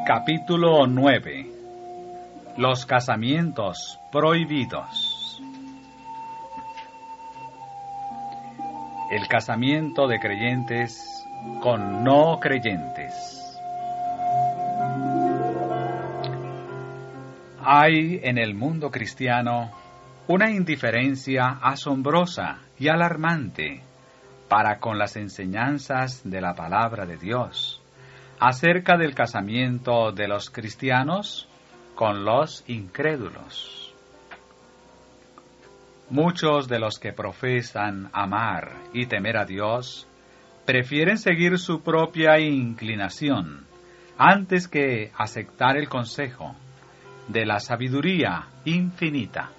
Capítulo 9. Los casamientos prohibidos. El casamiento de creyentes con no creyentes. Hay en el mundo cristiano una indiferencia asombrosa y alarmante para con las enseñanzas de la palabra de Dios acerca del casamiento de los cristianos con los incrédulos. Muchos de los que profesan amar y temer a Dios prefieren seguir su propia inclinación antes que aceptar el consejo de la sabiduría infinita.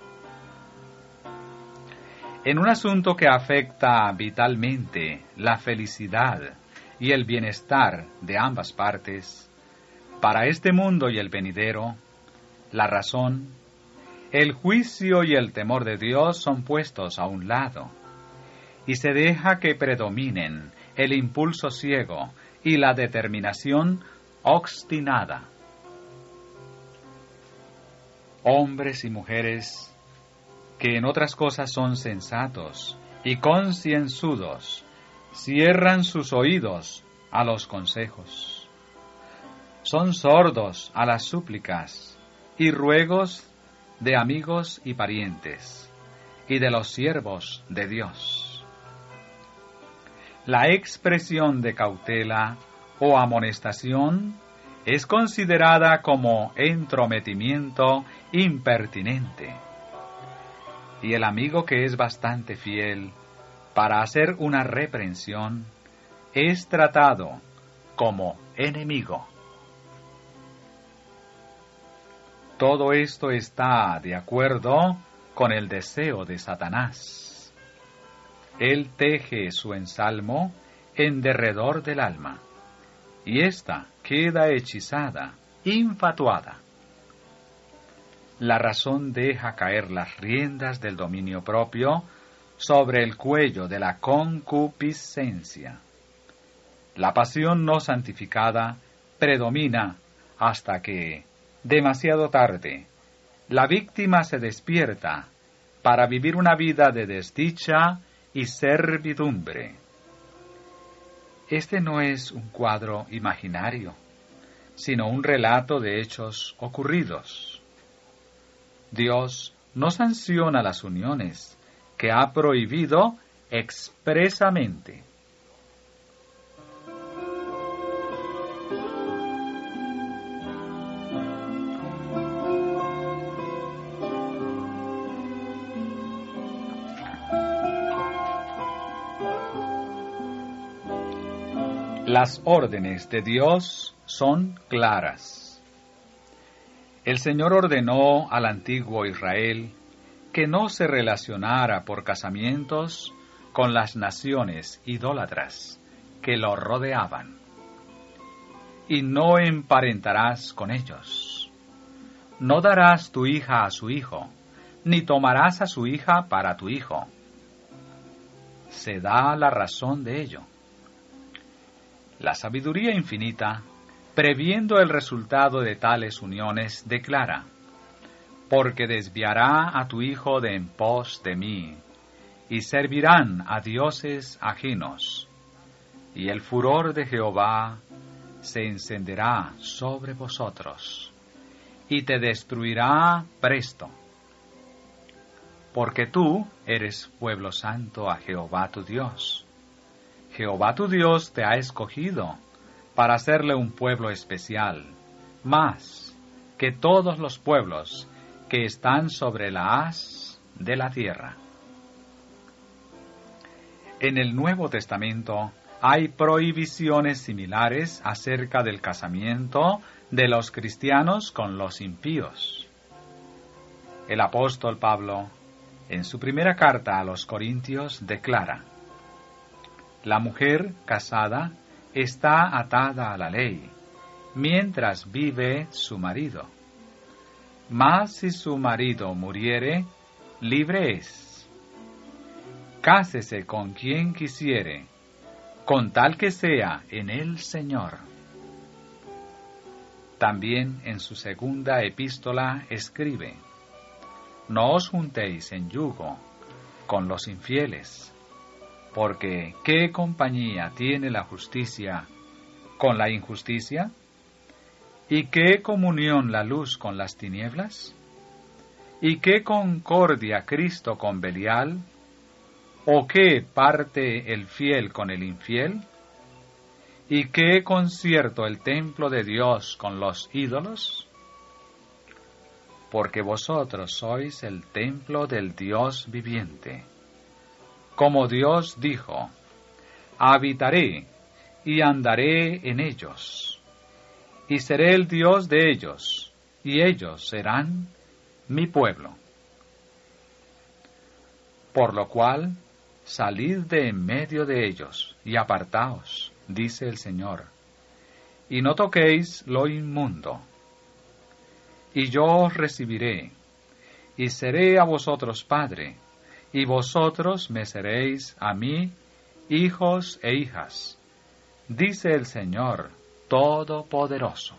En un asunto que afecta vitalmente la felicidad y el bienestar de ambas partes, para este mundo y el venidero, la razón, el juicio y el temor de Dios son puestos a un lado, y se deja que predominen el impulso ciego y la determinación obstinada. Hombres y mujeres que en otras cosas son sensatos y concienzudos, cierran sus oídos a los consejos. Son sordos a las súplicas y ruegos de amigos y parientes y de los siervos de Dios. La expresión de cautela o amonestación es considerada como entrometimiento impertinente, y el amigo que es bastante fiel para hacer una reprensión es tratado como enemigo. Todo esto está de acuerdo con el deseo de Satanás. Él teje su ensalmo en derredor del alma, y ésta queda hechizada, infatuada. La razón deja caer las riendas del dominio propio sobre el cuello de la concupiscencia. La pasión no santificada predomina hasta que, demasiado tarde, la víctima se despierta para vivir una vida de desdicha y servidumbre. Este no es un cuadro imaginario, sino un relato de hechos ocurridos. Dios no sanciona las uniones que ha prohibido expresamente. Las órdenes de Dios son claras. El Señor ordenó al antiguo Israel que no se relacionara por casamientos con las naciones idólatras que lo rodeaban. Y no emparentarás con ellos. No darás tu hija a su hijo, ni tomarás a su hija para tu hijo. Se da la razón de ello. La sabiduría infinita, previendo el resultado de tales uniones, declara: porque desviará a tu hijo de en pos de mí, y servirán a dioses ajenos, y el furor de Jehová se encenderá sobre vosotros, y te destruirá presto. Porque tú eres pueblo santo a Jehová tu Dios. Jehová tu Dios te ha escogido para hacerle un pueblo especial, más que todos los pueblos que están sobre la haz de la tierra. En el Nuevo Testamento hay prohibiciones similares acerca del casamiento de los cristianos con los impíos. El apóstol Pablo, en su primera carta a los Corintios, declara: la mujer casada está atada a la ley, mientras vive su marido. Mas si su marido muriere, libre es. Cásese con quien quisiere, con tal que sea en el Señor. también en su segunda epístola escribe: No os juntéis en yugo con los infieles, porque ¿qué compañía tiene la justicia con la injusticia? ¿Y qué comunión la luz con las tinieblas? ¿Y qué concordia Cristo con Belial? ¿O qué parte el fiel con el infiel? ¿Y qué concierto el templo de Dios con los ídolos? Porque vosotros sois el templo del Dios viviente. Como Dios dijo: habitaré y andaré en ellos, y seré el Dios de ellos, y ellos serán mi pueblo. Por lo cual, salid de en medio de ellos, y apartaos, dice el Señor, y no toquéis lo inmundo. Y yo os recibiré, y seré a vosotros padre, y vosotros me seréis a mí hijos e hijas, dice el Señor Todopoderoso.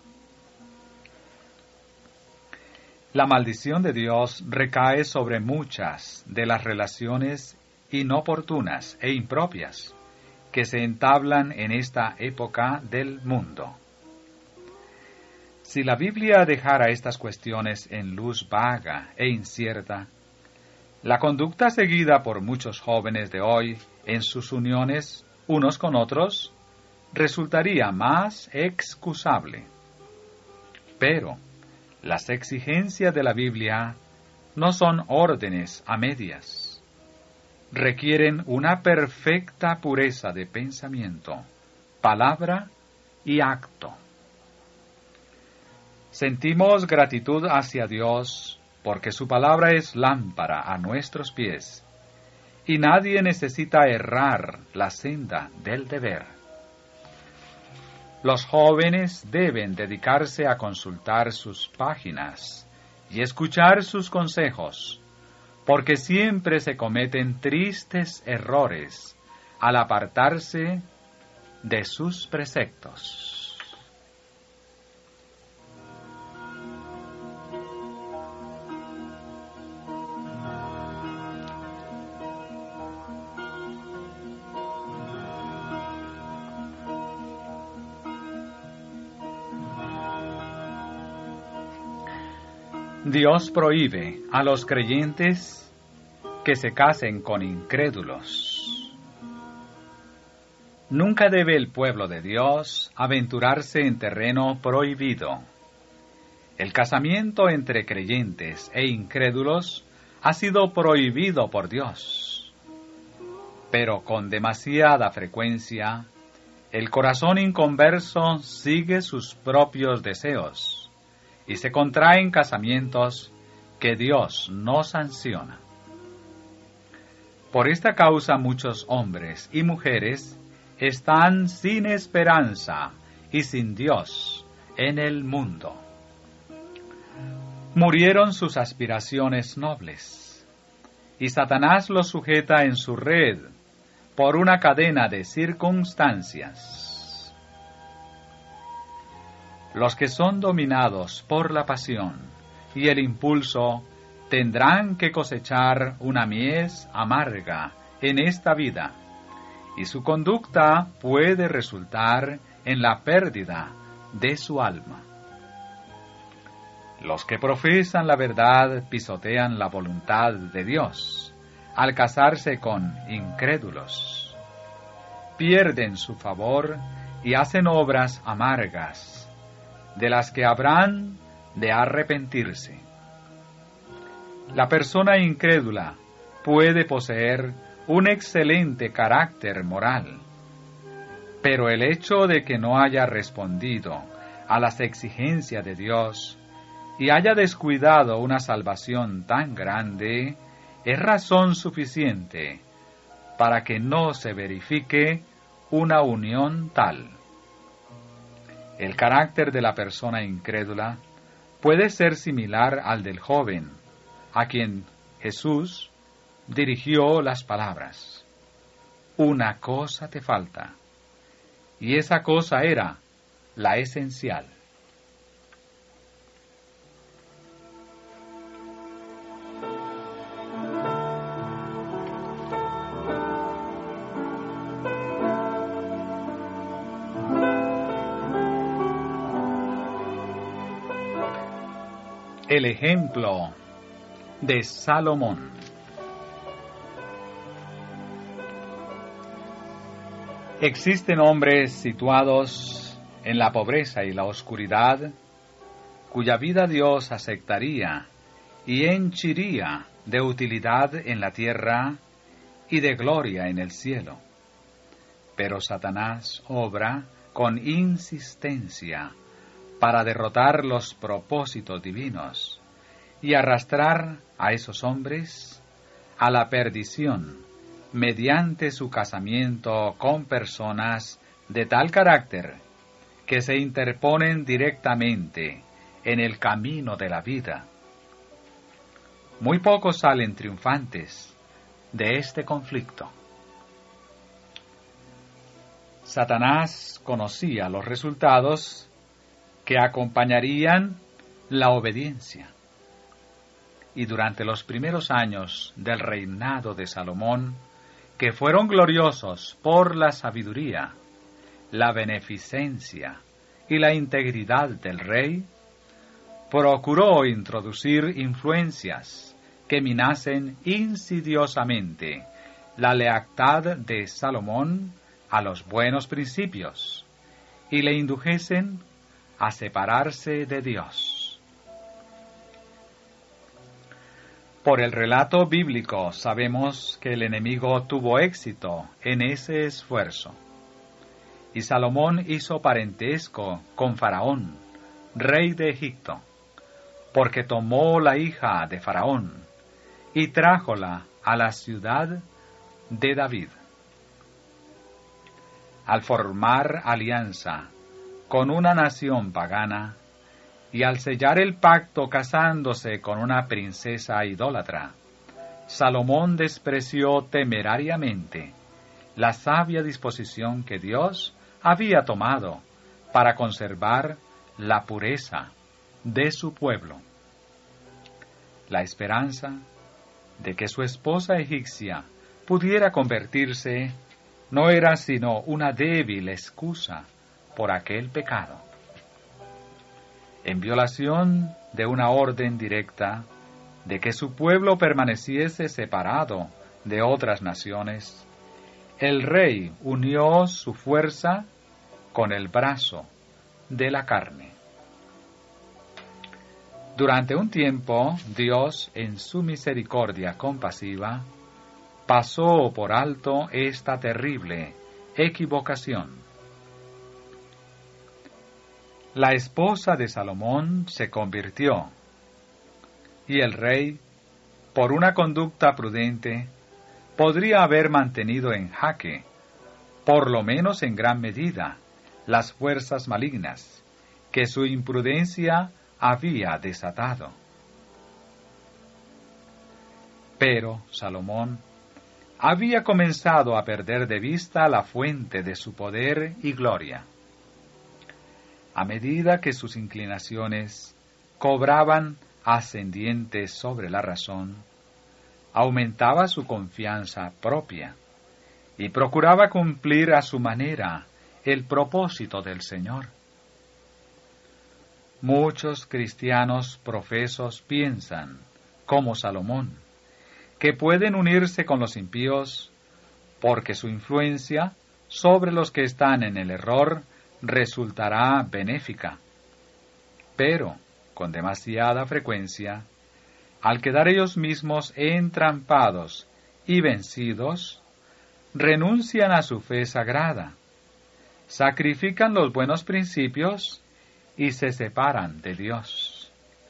La maldición de Dios recae sobre muchas de las relaciones inoportunas e impropias que se entablan en esta época del mundo. Si la Biblia dejara estas cuestiones en luz vaga e incierta, la conducta seguida por muchos jóvenes de hoy en sus uniones unos con otros resultaría más excusable. Pero las exigencias de la Biblia no son órdenes a medias. Requieren una perfecta pureza de pensamiento, palabra y acto. Sentimos gratitud hacia Dios porque su palabra es lámpara a nuestros pies, y nadie necesita errar la senda del deber. Los jóvenes deben dedicarse a consultar sus páginas y escuchar sus consejos, porque siempre se cometen tristes errores al apartarse de sus preceptos. Dios prohíbe a los creyentes que se casen con incrédulos. Nunca debe el pueblo de Dios aventurarse en terreno prohibido. El casamiento entre creyentes e incrédulos ha sido prohibido por Dios. Pero con demasiada frecuencia, el corazón inconverso sigue sus propios deseos y se contraen casamientos que Dios no sanciona. Por esta causa muchos hombres y mujeres están sin esperanza y sin Dios en el mundo. Murieron sus aspiraciones nobles, y Satanás los sujeta en su red por una cadena de circunstancias. Los que son dominados por la pasión y el impulso tendrán que cosechar una mies amarga en esta vida, y su conducta puede resultar en la pérdida de su alma. Los que profesan la verdad pisotean la voluntad de Dios al casarse con incrédulos. Pierden su favor y hacen obras amargas, de las que habrán de arrepentirse. La persona incrédula puede poseer un excelente carácter moral, pero el hecho de que no haya respondido a las exigencias de Dios y haya descuidado una salvación tan grande es razón suficiente para que no se verifique una unión tal. El carácter de la persona incrédula puede ser similar al del joven, a quien Jesús dirigió las palabras: una cosa te falta, y esa cosa era la esencial. El ejemplo de Salomón. Existen hombres situados en la pobreza y la oscuridad, cuya vida Dios aceptaría y henchiría de utilidad en la tierra y de gloria en el cielo. Pero Satanás obra con insistencia para derrotar los propósitos divinos y arrastrar a esos hombres a la perdición mediante su casamiento con personas de tal carácter que se interponen directamente en el camino de la vida. Muy pocos salen triunfantes de este conflicto. Satanás conocía los resultados que acompañarían la obediencia. Y durante los primeros años del reinado de Salomón, que fueron gloriosos por la sabiduría, la beneficencia y la integridad del rey, procuró introducir influencias que minasen insidiosamente la lealtad de Salomón a los buenos principios y le indujesen a separarse de Dios. Por el relato bíblico sabemos que el enemigo tuvo éxito en ese esfuerzo, y Salomón hizo parentesco con Faraón, rey de Egipto, porque tomó la hija de Faraón y trájola a la ciudad de David. Al formar alianza con una nación pagana, y al sellar el pacto casándose con una princesa idólatra, Salomón despreció temerariamente la sabia disposición que Dios había tomado para conservar la pureza de su pueblo. La esperanza de que su esposa egipcia pudiera convertirse no era sino una débil excusa por aquel pecado. En violación de una orden directa de que su pueblo permaneciese separado de otras naciones, el rey unió su fuerza con el brazo de la carne. Durante un tiempo, Dios, en su misericordia compasiva, pasó por alto esta terrible equivocación. La esposa de Salomón se convirtió, y el rey, por una conducta prudente, podría haber mantenido en jaque, por lo menos en gran medida, las fuerzas malignas que su imprudencia había desatado. Pero Salomón había comenzado a perder de vista la fuente de su poder y gloria. A medida que sus inclinaciones cobraban ascendientes sobre la razón, aumentaba su confianza propia y procuraba cumplir a su manera el propósito del Señor. Muchos cristianos profesos piensan, como Salomón, que pueden unirse con los impíos porque su influencia sobre los que están en el error resultará benéfica. Pero, con demasiada frecuencia, al quedar ellos mismos entrampados y vencidos, renuncian a su fe sagrada, sacrifican los buenos principios y se separan de Dios.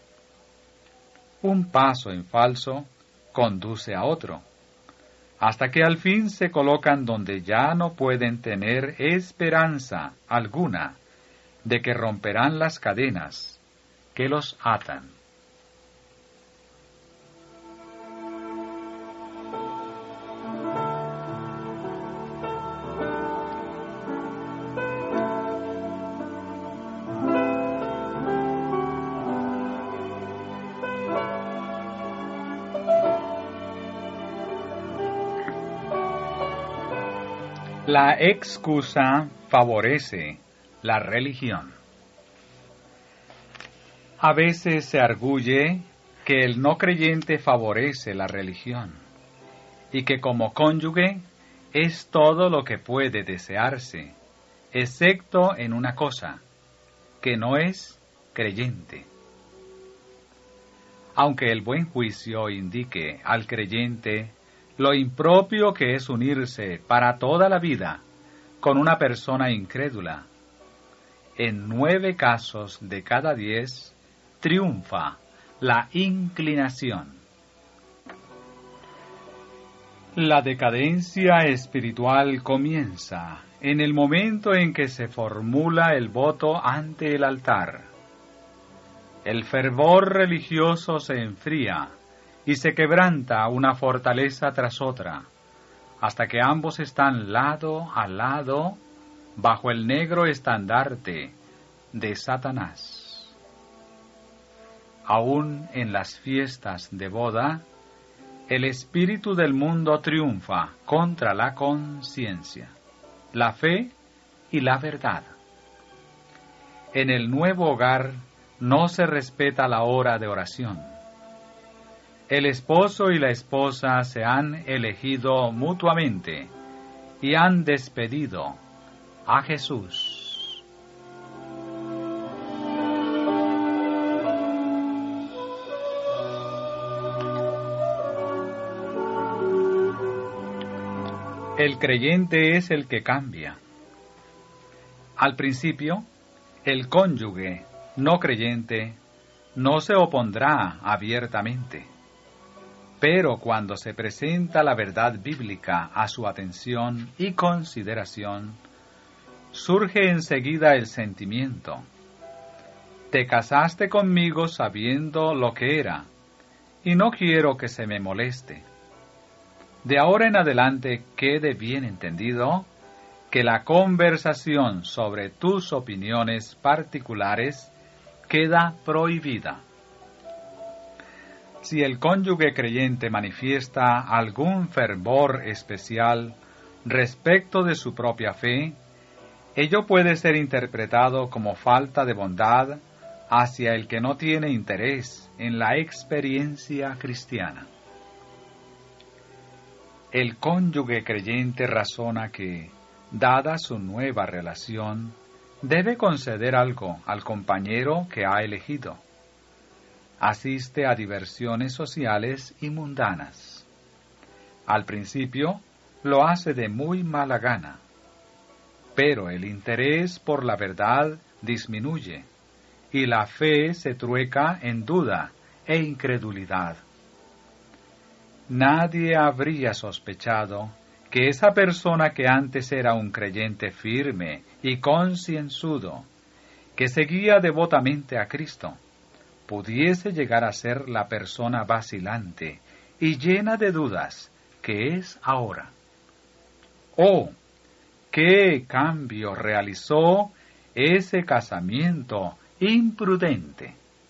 Un paso en falso conduce a otro, hasta que al fin se colocan donde ya no pueden tener esperanza alguna de que romperán las cadenas que los atan. La excusa favorece la religión. A veces se arguye que el no creyente favorece la religión y que como cónyuge es todo lo que puede desearse, excepto en una cosa, que no es creyente. Aunque el buen juicio indique al creyente lo impropio que es unirse para toda la vida con una persona incrédula, en 9 casos de cada 10 triunfa la inclinación. La decadencia espiritual comienza en el momento en que se formula el voto ante el altar. El fervor religioso se enfría y se quebranta una fortaleza tras otra, hasta que ambos están lado a lado bajo el negro estandarte de Satanás. Aún en las fiestas de boda, el espíritu del mundo triunfa contra la conciencia, la fe y la verdad. En el nuevo hogar no se respeta la hora de oración. El esposo y la esposa se han elegido mutuamente y han despedido a Jesús. El creyente es el que cambia. Al principio, el cónyuge no creyente no se opondrá abiertamente, pero cuando se presenta la verdad bíblica a su atención y consideración, surge enseguida el sentimiento: te casaste conmigo sabiendo lo que era, y no quiero que se me moleste. De ahora en adelante quede bien entendido que la conversación sobre tus opiniones particulares queda prohibida. Si el cónyuge creyente manifiesta algún fervor especial respecto de su propia fe, ello puede ser interpretado como falta de bondad hacia el que no tiene interés en la experiencia cristiana. El cónyuge creyente razona que, dada su nueva relación, debe conceder algo al compañero que ha elegido. Asiste a diversiones sociales y mundanas. Al principio lo hace de muy mala gana, pero el interés por la verdad disminuye y la fe se trueca en duda e incredulidad. Nadie habría sospechado que esa persona que antes era un creyente firme y concienzudo, que seguía devotamente a Cristo, pudiese llegar a ser la persona vacilante y llena de dudas que es ahora. ¡Oh! ¡Qué cambio realizó ese casamiento imprudente!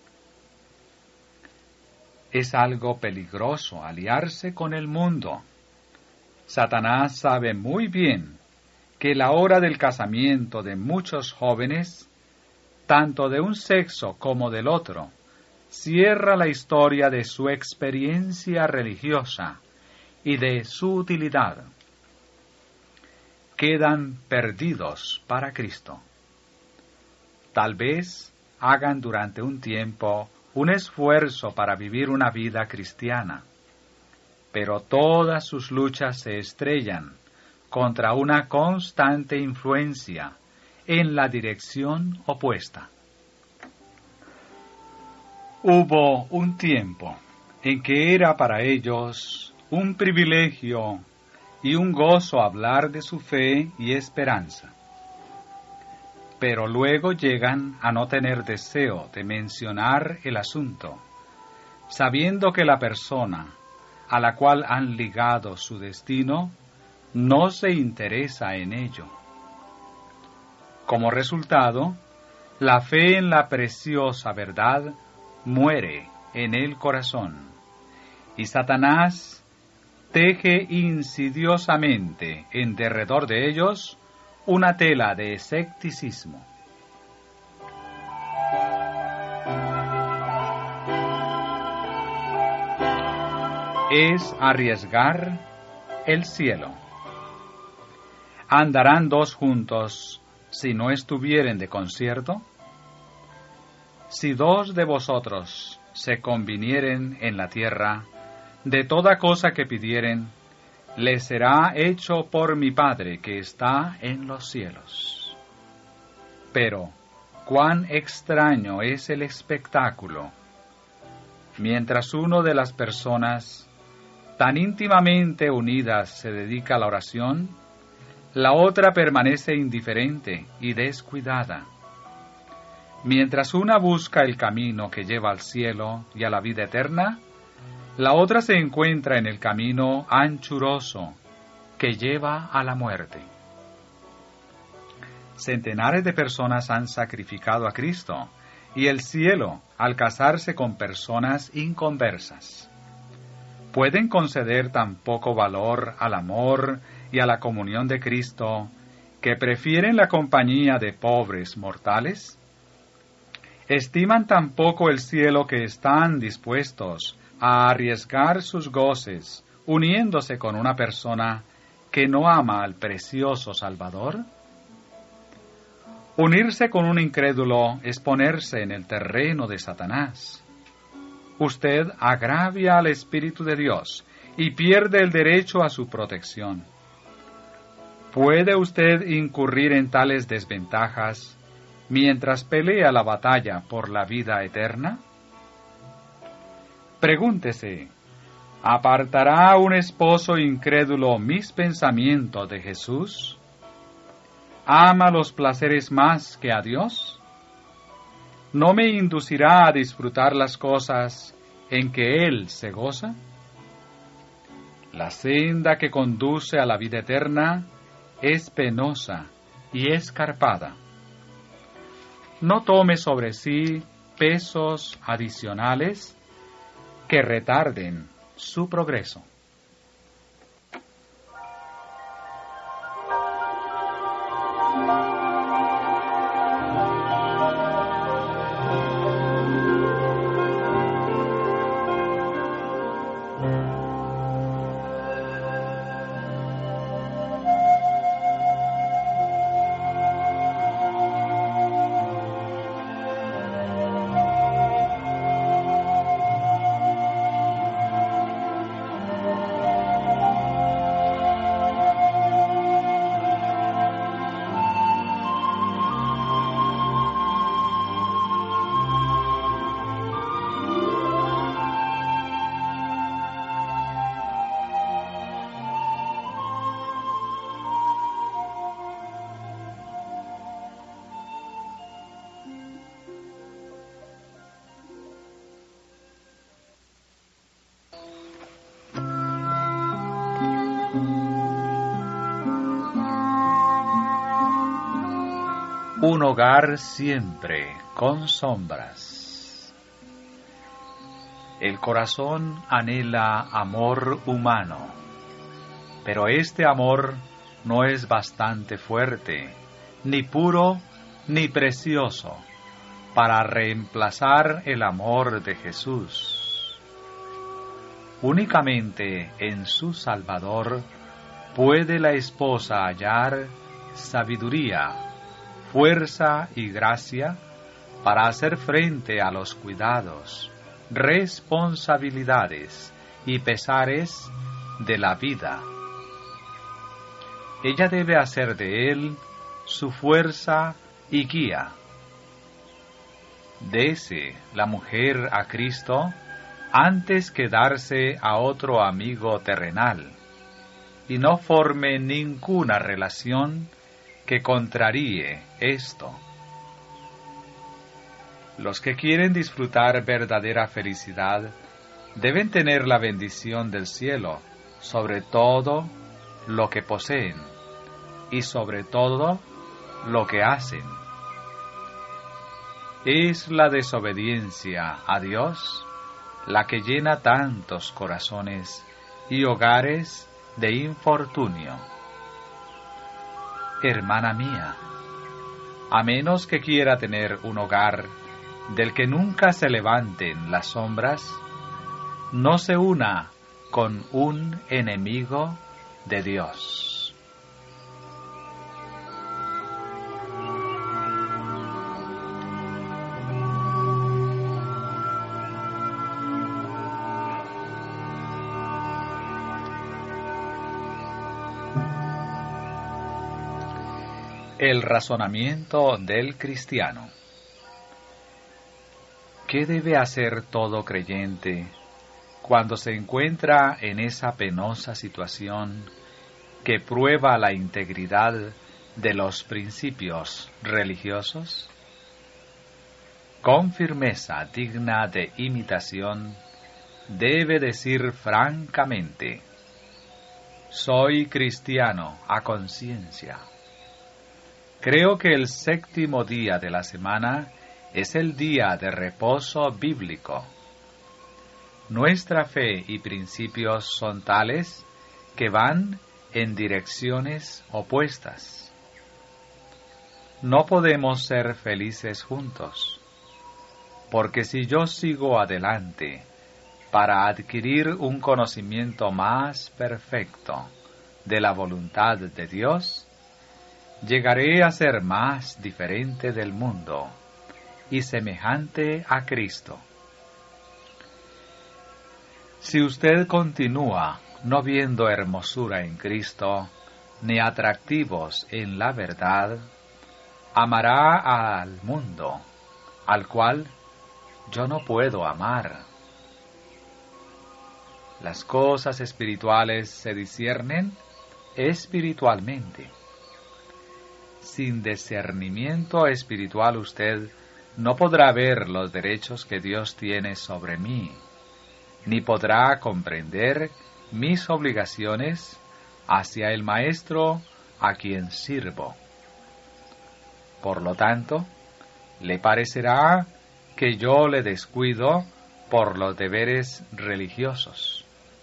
Es algo peligroso aliarse con el mundo. Satanás sabe muy bien que la hora del casamiento de muchos jóvenes, tanto de un sexo como del otro, cierra la historia de su experiencia religiosa y de su utilidad. Quedan perdidos para Cristo. Tal vez hagan durante un tiempo un esfuerzo para vivir una vida cristiana, pero todas sus luchas se estrellan contra una constante influencia en la dirección opuesta. Hubo un tiempo en que era para ellos un privilegio y un gozo hablar de su fe y esperanza. Pero luego llegan a no tener deseo de mencionar el asunto, sabiendo que la persona a la cual han ligado su destino no se interesa en ello. Como resultado, la fe en la preciosa verdad muere en el corazón, y Satanás teje insidiosamente en derredor de ellos una tela de escepticismo. es arriesgar el cielo. ¿Andarán dos juntos si no estuvieren de concierto? Si dos de vosotros se convinieren en la tierra, de toda cosa que pidieren, les será hecho por mi Padre que está en los cielos. Pero, cuán extraño es el espectáculo. Mientras uno de las personas tan íntimamente unidas se dedica a la oración, la otra permanece indiferente y descuidada. Mientras una busca el camino que lleva al cielo y a la vida eterna, la otra se encuentra en el camino anchuroso que lleva a la muerte. Centenares de personas han sacrificado a Cristo y el cielo al casarse con personas inconversas. ¿Pueden conceder tan poco valor al amor y a la comunión de Cristo que prefieren la compañía de pobres mortales? ¿Estiman tan poco el cielo que están dispuestos a arriesgar sus goces uniéndose con una persona que no ama al precioso Salvador? Unirse con un incrédulo es ponerse en el terreno de Satanás. Usted agravia al Espíritu de Dios y pierde el derecho a su protección. ¿Puede usted incurrir en tales desventajas mientras pelea la batalla por la vida eterna? Pregúntese, ¿apartará un esposo incrédulo mis pensamientos de Jesús? ¿Ama los placeres más que a Dios? ¿No me inducirá a disfrutar las cosas en que Él se goza? La senda que conduce a la vida eterna es penosa y escarpada. No tome sobre sí pesos adicionales que retarden su progreso. Un hogar siempre con sombras. El corazón anhela amor humano, pero este amor no es bastante fuerte, ni puro, ni precioso, para reemplazar el amor de Jesús. Únicamente en su Salvador puede la esposa hallar sabiduría, fuerza y gracia para hacer frente a los cuidados, responsabilidades y pesares de la vida. Ella debe hacer de él su fuerza y guía. Dese la mujer a Cristo antes que darse a otro amigo terrenal, y no forme ninguna relación que contraríe esto. Los que quieren disfrutar verdadera felicidad deben tener la bendición del cielo sobre todo lo que poseen y sobre todo lo que hacen. Es la desobediencia a Dios la que llena tantos corazones y hogares de infortunio. Hermana mía, a menos que quiera tener un hogar del que nunca se levanten las sombras, no se una con un enemigo de Dios. El razonamiento del cristiano. ¿Qué debe hacer todo creyente cuando se encuentra en esa penosa situación que prueba la integridad de los principios religiosos? Con firmeza digna de imitación, debe decir francamente: soy cristiano a conciencia. Creo que el séptimo día de la semana es el día de reposo bíblico. Nuestra fe y principios son tales que van en direcciones opuestas. No podemos ser felices juntos, porque si yo sigo adelante para adquirir un conocimiento más perfecto de la voluntad de Dios, llegaré a ser más diferente del mundo y semejante a Cristo. Si usted continúa no viendo hermosura en Cristo, ni atractivos en la verdad, amará al mundo, al cual yo no puedo amar. Las cosas espirituales se disciernen espiritualmente. Sin discernimiento espiritual usted no podrá ver los derechos que Dios tiene sobre mí, ni podrá comprender mis obligaciones hacia el Maestro a quien sirvo. Por lo tanto, le parecerá que yo le descuido por los deberes religiosos.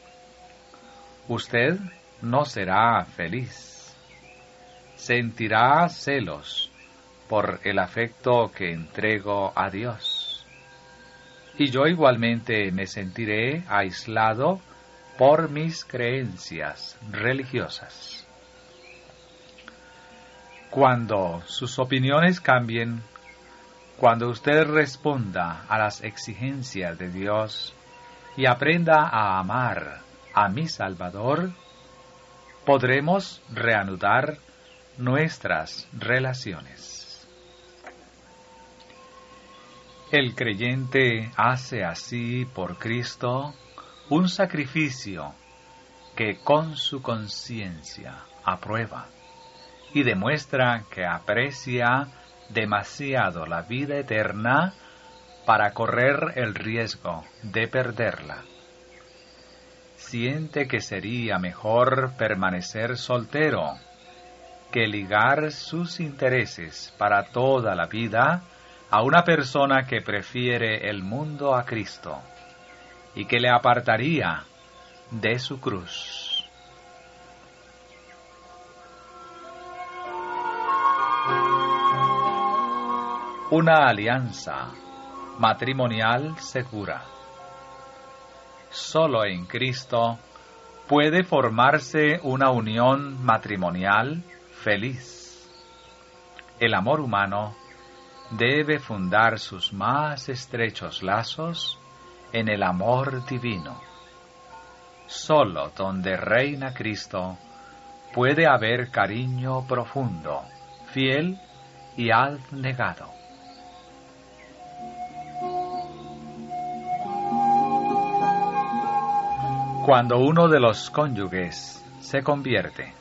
Usted no será feliz. Sentirá celos por el afecto que entrego a Dios. Y yo igualmente me sentiré aislado por mis creencias religiosas. Cuando sus opiniones cambien, cuando usted responda a las exigencias de Dios y aprenda a amar a mi Salvador, podremos reanudar nuestras relaciones. El creyente hace así por Cristo un sacrificio que con su conciencia aprueba y demuestra que aprecia demasiado la vida eterna para correr el riesgo de perderla. Siente que sería mejor permanecer soltero que ligar sus intereses para toda la vida a una persona que prefiere el mundo a Cristo y que le apartaría de su cruz. Una alianza matrimonial segura. Solo en Cristo puede formarse una unión matrimonial feliz. El amor humano debe fundar sus más estrechos lazos en el amor divino. Solo donde reina Cristo puede haber cariño profundo, fiel y abnegado. Cuando uno de los cónyuges se convierte,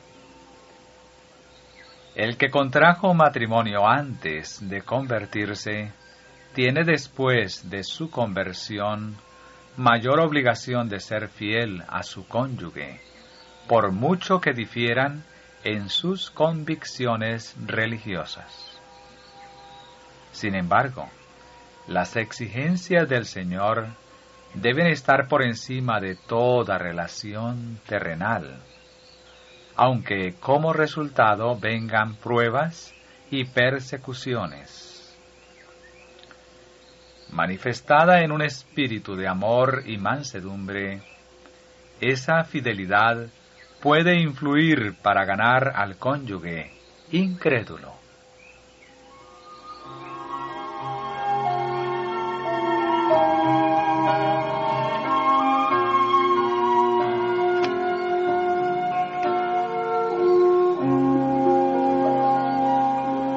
el que contrajo matrimonio antes de convertirse, tiene después de su conversión mayor obligación de ser fiel a su cónyuge, por mucho que difieran en sus convicciones religiosas. Sin embargo, las exigencias del Señor deben estar por encima de toda relación terrenal, aunque como resultado vengan pruebas y persecuciones. Manifestada en un espíritu de amor y mansedumbre, esa fidelidad puede influir para ganar al cónyuge incrédulo.